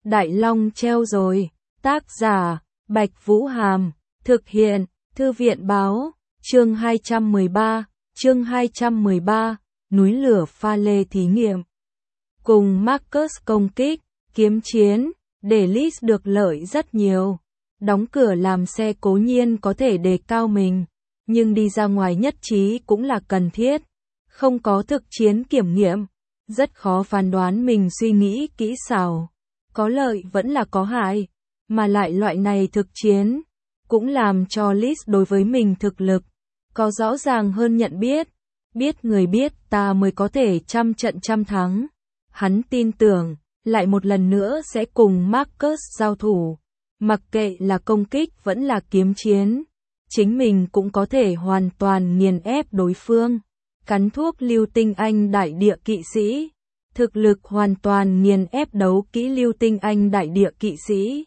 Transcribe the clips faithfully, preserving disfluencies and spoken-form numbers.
Đại Long treo rồi. Tác giả, Bạch Vũ Hàm. Thực hiện, Thư viện Báo. Chương hai trăm mười ba. Chương hai trăm mười ba. Núi lửa pha lê thí nghiệm. Cùng Marcus công kích, kiếm chiến, để Liz được lợi rất nhiều. Đóng cửa làm xe cố nhiên có thể đề cao mình, nhưng đi ra ngoài nhất trí cũng là cần thiết. Không có thực chiến kiểm nghiệm, rất khó phán đoán mình suy nghĩ kỹ xảo. Có lợi vẫn là có hại, mà lại loại này thực chiến, cũng làm cho Liz đối với mình thực lực, có rõ ràng hơn nhận biết. Biết người biết ta mới có thể trăm trận trăm thắng. Hắn tin tưởng, lại một lần nữa sẽ cùng Marcus giao thủ. Mặc kệ là công kích vẫn là kiếm chiến, chính mình cũng có thể hoàn toàn nghiền ép đối phương. Cắn thuốc lưu tinh anh đại địa kỵ sĩ. Thực lực hoàn toàn nghiền ép đấu kỹ lưu tinh anh đại địa kỵ sĩ.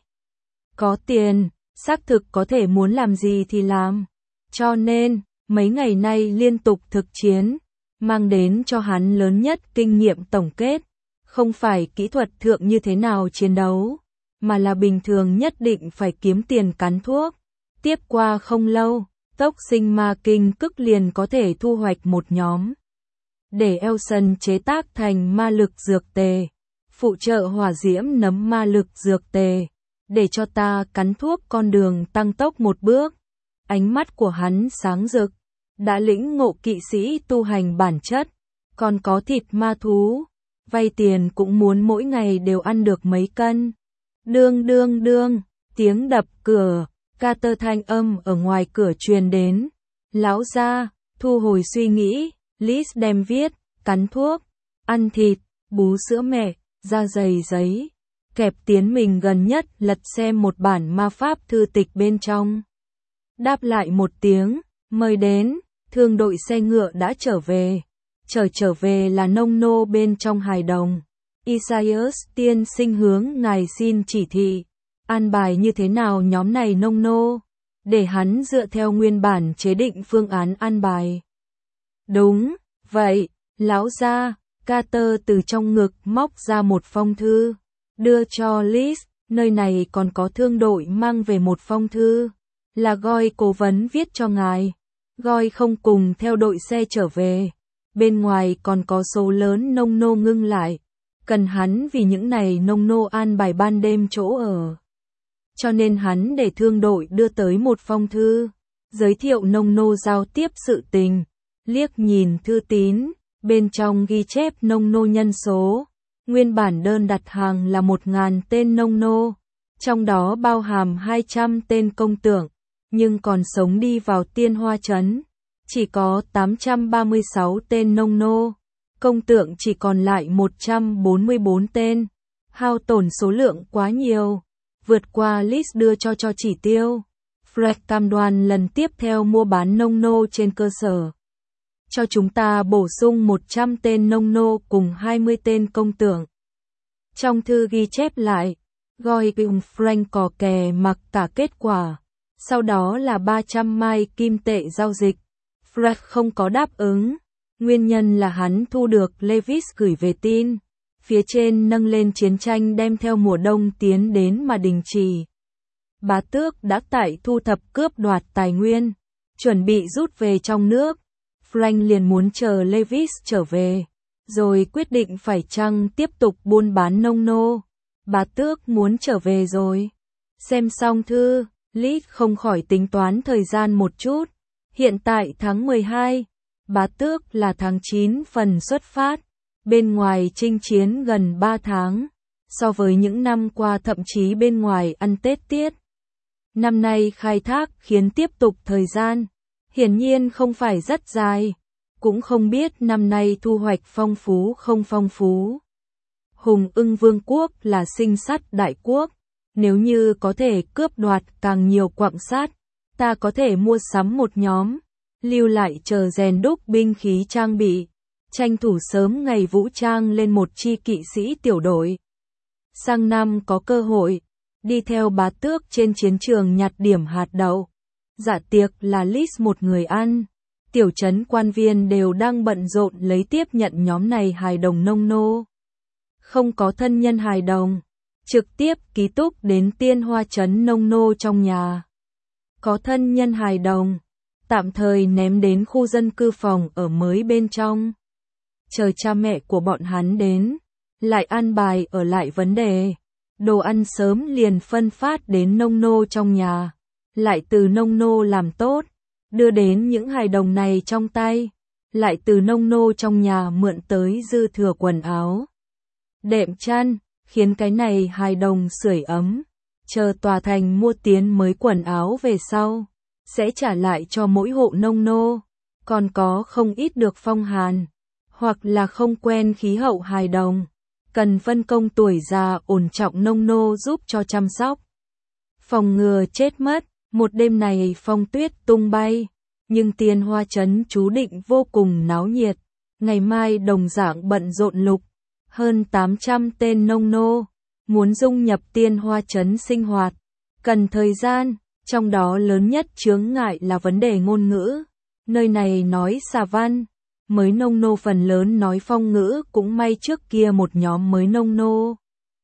Có tiền, xác thực có thể muốn làm gì thì làm. Cho nên, mấy ngày nay liên tục thực chiến, mang đến cho hắn lớn nhất kinh nghiệm tổng kết. Không phải kỹ thuật thượng như thế nào chiến đấu, mà là bình thường nhất định phải kiếm tiền cắn thuốc. Tiếp qua không lâu, tốc sinh ma kinh cức liền có thể thu hoạch một nhóm. Để Elson chế tác thành ma lực dược tề, phụ trợ hỏa diễm nấm ma lực dược tề, để cho ta cắn thuốc con đường tăng tốc một bước. Ánh mắt của hắn sáng rực, đã lĩnh ngộ kỵ sĩ tu hành bản chất, còn có thịt ma thú, vay tiền cũng muốn mỗi ngày đều ăn được mấy cân. Đương đương đương, tiếng đập cửa, Carter thanh âm ở ngoài cửa truyền đến. Lão gia, thu hồi suy nghĩ, Liz đem viết, cắn thuốc, ăn thịt, bú sữa mẹ, da dày giấy, kẹp tiến mình gần nhất lật xem một bản ma pháp thư tịch bên trong. Đáp lại một tiếng, mời đến, thương đội xe ngựa đã trở về. Trở trở về là nông nô bên trong hài đồng. Isaias tiên sinh hướng ngài xin chỉ thị, an bài như thế nào nhóm này nông nô, để hắn dựa theo nguyên bản chế định phương án an bài. Đúng, vậy, lão gia. Carter từ trong ngực móc ra một phong thư, đưa cho Liz, nơi này còn có thương đội mang về một phong thư, là Goy cố vấn viết cho ngài. Goy không cùng theo đội xe trở về, bên ngoài còn có số lớn nông nô ngưng lại, cần hắn vì những này nông nô an bài ban đêm chỗ ở. Cho nên hắn để thương đội đưa tới một phong thư, giới thiệu nông nô giao tiếp sự tình. Liếc nhìn thư tín, bên trong ghi chép nông nô nhân số. Nguyên bản đơn đặt hàng là một ngàn tên nông nô, trong đó bao hàm hai trăm tên công tượng, nhưng còn sống đi vào Tiên Hoa Trấn. Chỉ có tám trăm ba mươi sáu tên nông nô, công tượng chỉ còn lại một trăm bốn mươi bốn tên. Hao tổn số lượng quá nhiều, vượt qua Liz đưa cho cho chỉ tiêu. Fred cam đoan lần tiếp theo mua bán nông nô trên cơ sở cho chúng ta bổ sung một trăm tên nông nô cùng hai mươi tên công tượng. Trong thư ghi chép lại, Goy cùng Frank cò kè mặc cả kết quả, sau đó là ba trăm mai kim tệ giao dịch. Fred không có đáp ứng, nguyên nhân là hắn thu được Lewis gửi về tin, phía trên nâng lên chiến tranh đem theo mùa đông tiến đến mà đình chỉ. Bá tước đã tại thu thập cướp đoạt tài nguyên, chuẩn bị rút về trong nước. Frank liền muốn chờ Lewis trở về, rồi quyết định phải chăng tiếp tục buôn bán nông nô. Bá tước muốn trở về rồi. Xem xong thư, Liz không khỏi tính toán thời gian một chút. Hiện tại tháng mười hai, bá tước là tháng chín phần xuất phát, bên ngoài chinh chiến gần ba tháng, so với những năm qua thậm chí bên ngoài ăn Tết tiết. Năm nay khai thác khiến tiếp tục thời gian, hiển nhiên không phải rất dài, cũng không biết năm nay thu hoạch phong phú không phong phú. Hùng Ưng Vương quốc là sinh sắt đại quốc, nếu như có thể cướp đoạt càng nhiều quặng sắt, ta có thể mua sắm một nhóm, lưu lại chờ rèn đúc binh khí trang bị, tranh thủ sớm ngày vũ trang lên một chi kỵ sĩ tiểu đội. Sang năm có cơ hội, đi theo bá tước trên chiến trường nhặt điểm hạt đậu. Dạ tiệc là Liz một người ăn, tiểu trấn quan viên đều đang bận rộn lấy tiếp nhận nhóm này hài đồng nông nô. Không có thân nhân hài đồng, trực tiếp ký túc đến Tiên Hoa Trấn nông nô trong nhà. Có thân nhân hài đồng, tạm thời ném đến khu dân cư phòng ở mới bên trong. Chờ cha mẹ của bọn hắn đến, lại an bài ở lại vấn đề. Đồ ăn sớm liền phân phát đến nông nô trong nhà, lại từ nông nô làm tốt, đưa đến những hài đồng này trong tay, lại từ nông nô trong nhà mượn tới dư thừa quần áo, đệm chăn, khiến cái này hài đồng sưởi ấm, chờ tòa thành mua tiến mới quần áo về sau, sẽ trả lại cho mỗi hộ nông nô, còn có không ít được phong hàn, hoặc là không quen khí hậu hài đồng, cần phân công tuổi già ổn trọng nông nô giúp cho chăm sóc. Phòng ngừa chết mất, một đêm này phong tuyết tung bay, nhưng Tiên Hoa Trấn chú định vô cùng náo nhiệt, ngày mai đồng dạng bận rộn lục, hơn tám trăm tên nông nô, muốn dung nhập Tiên Hoa Trấn sinh hoạt, cần thời gian, trong đó lớn nhất chướng ngại là vấn đề ngôn ngữ, nơi này nói xà văn. Mới nông nô phần lớn nói phong ngữ, cũng may trước kia một nhóm mới nông nô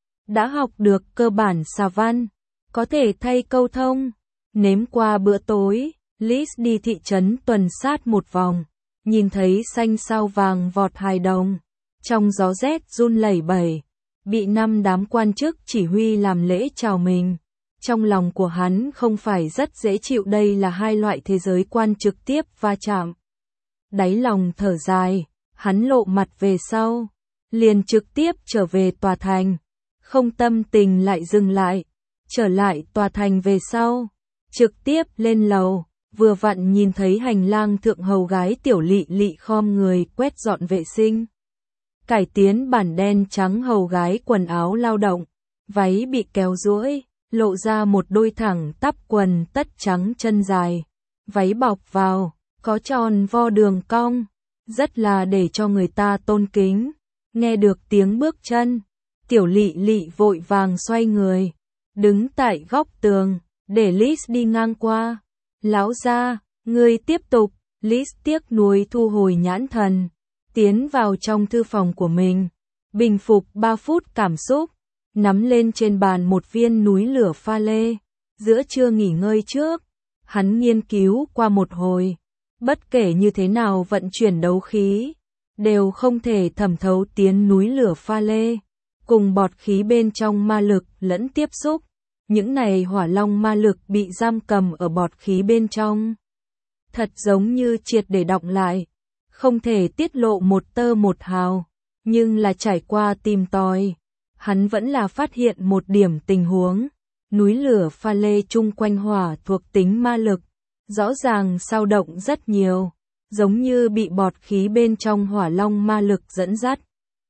đã học được cơ bản xà văn, có thể thay câu thông. Nếm qua bữa tối, Liz đi thị trấn tuần sát một vòng, nhìn thấy xanh sao vàng vọt hài đồng, trong gió rét run lẩy bẩy, bị năm đám quan chức chỉ huy làm lễ chào mình. Trong lòng của hắn không phải rất dễ chịu, đây là hai loại thế giới quan trực tiếp va chạm. Đáy lòng thở dài, hắn lộ mặt về sau, liền trực tiếp trở về tòa thành, không tâm tình lại dừng lại, trở lại tòa thành về sau, trực tiếp lên lầu, vừa vặn nhìn thấy hành lang thượng hầu gái Tiểu Lị Lị khom người quét dọn vệ sinh. Cải tiến bản đen trắng hầu gái quần áo lao động, váy bị kéo duỗi, lộ ra một đôi thẳng tắp quần tất trắng chân dài, váy bọc vào. Có tròn vo đường cong, rất là để cho người ta tôn kính. Nghe được tiếng bước chân, Tiểu Lị Lị vội vàng xoay người, đứng tại góc tường, để Liz đi ngang qua. Lão gia, ngươi tiếp tục. Liz tiếc nuối thu hồi nhãn thần, tiến vào trong thư phòng của mình, bình phục ba phút cảm xúc, nắm lên trên bàn một viên núi lửa pha lê. Giữa trưa nghỉ ngơi trước, hắn nghiên cứu qua một hồi. Bất kể như thế nào vận chuyển đấu khí, đều không thể thẩm thấu tiến núi lửa pha lê, cùng bọt khí bên trong ma lực lẫn tiếp xúc. Những này hỏa long ma lực bị giam cầm ở bọt khí bên trong. Thật giống như triệt để đọng lại, không thể tiết lộ một tơ một hào, nhưng là trải qua tìm tòi, hắn vẫn là phát hiện một điểm tình huống. Núi lửa pha lê chung quanh hỏa thuộc tính ma lực, rõ ràng dao động rất nhiều, giống như bị bọt khí bên trong hỏa long ma lực dẫn dắt.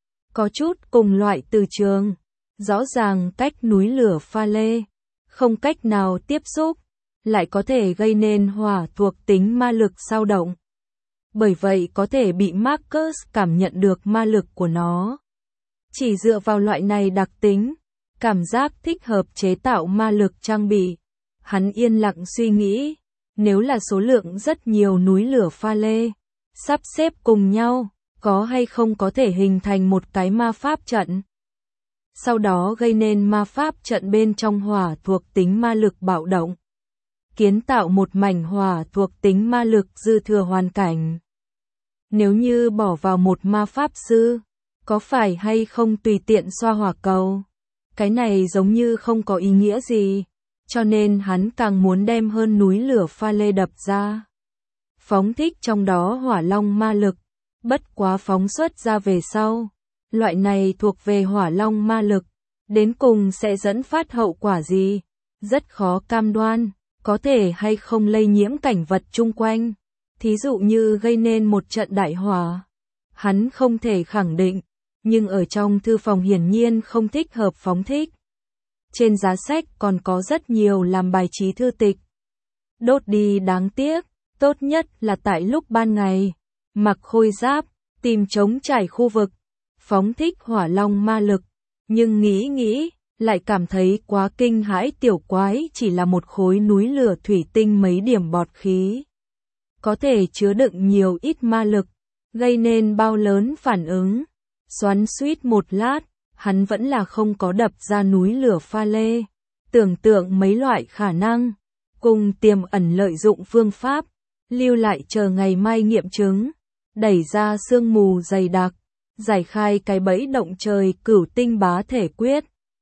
Có chút cùng loại từ trường, rõ ràng cách núi lửa pha lê, không cách nào tiếp xúc, lại có thể gây nên hỏa thuộc tính ma lực dao động. Bởi vậy có thể bị Marcus cảm nhận được ma lực của nó. Chỉ dựa vào loại này đặc tính, cảm giác thích hợp chế tạo ma lực trang bị. Hắn yên lặng suy nghĩ. Nếu là số lượng rất nhiều núi lửa pha lê, sắp xếp cùng nhau, có hay không có thể hình thành một cái ma pháp trận. Sau đó gây nên ma pháp trận bên trong hỏa thuộc tính ma lực bạo động. Kiến tạo một mảnh hỏa thuộc tính ma lực dư thừa hoàn cảnh. Nếu như bỏ vào một ma pháp sư, có phải hay không tùy tiện xoa hỏa cầu? Cái này giống như không có ý nghĩa gì. Cho nên hắn càng muốn đem hơn núi lửa pha lê đập ra. Phóng thích trong đó hỏa long ma lực, bất quá phóng xuất ra về sau. Loại này thuộc về hỏa long ma lực, đến cùng sẽ dẫn phát hậu quả gì? Rất khó cam đoan, có thể hay không lây nhiễm cảnh vật chung quanh. Thí dụ như gây nên một trận đại hỏa. Hắn không thể khẳng định, nhưng ở trong thư phòng hiển nhiên không thích hợp phóng thích. Trên giá sách còn có rất nhiều làm bài trí thư tịch. Đốt đi đáng tiếc, tốt nhất là tại lúc ban ngày, mặc khôi giáp, tìm trống trải khu vực, phóng thích hỏa long ma lực, nhưng nghĩ nghĩ, lại cảm thấy quá kinh hãi. Tiểu quái chỉ là một khối núi lửa thủy tinh mấy điểm bọt khí, có thể chứa đựng nhiều ít ma lực, gây nên bao lớn phản ứng. Xoắn xuýt một lát, hắn vẫn là không có đập ra núi lửa pha lê. Tưởng tượng mấy loại khả năng, cùng tiềm ẩn lợi dụng phương pháp, lưu lại chờ ngày mai nghiệm chứng, đẩy ra sương mù dày đặc, giải khai cái bẫy động trời cửu tinh bá thể quyết.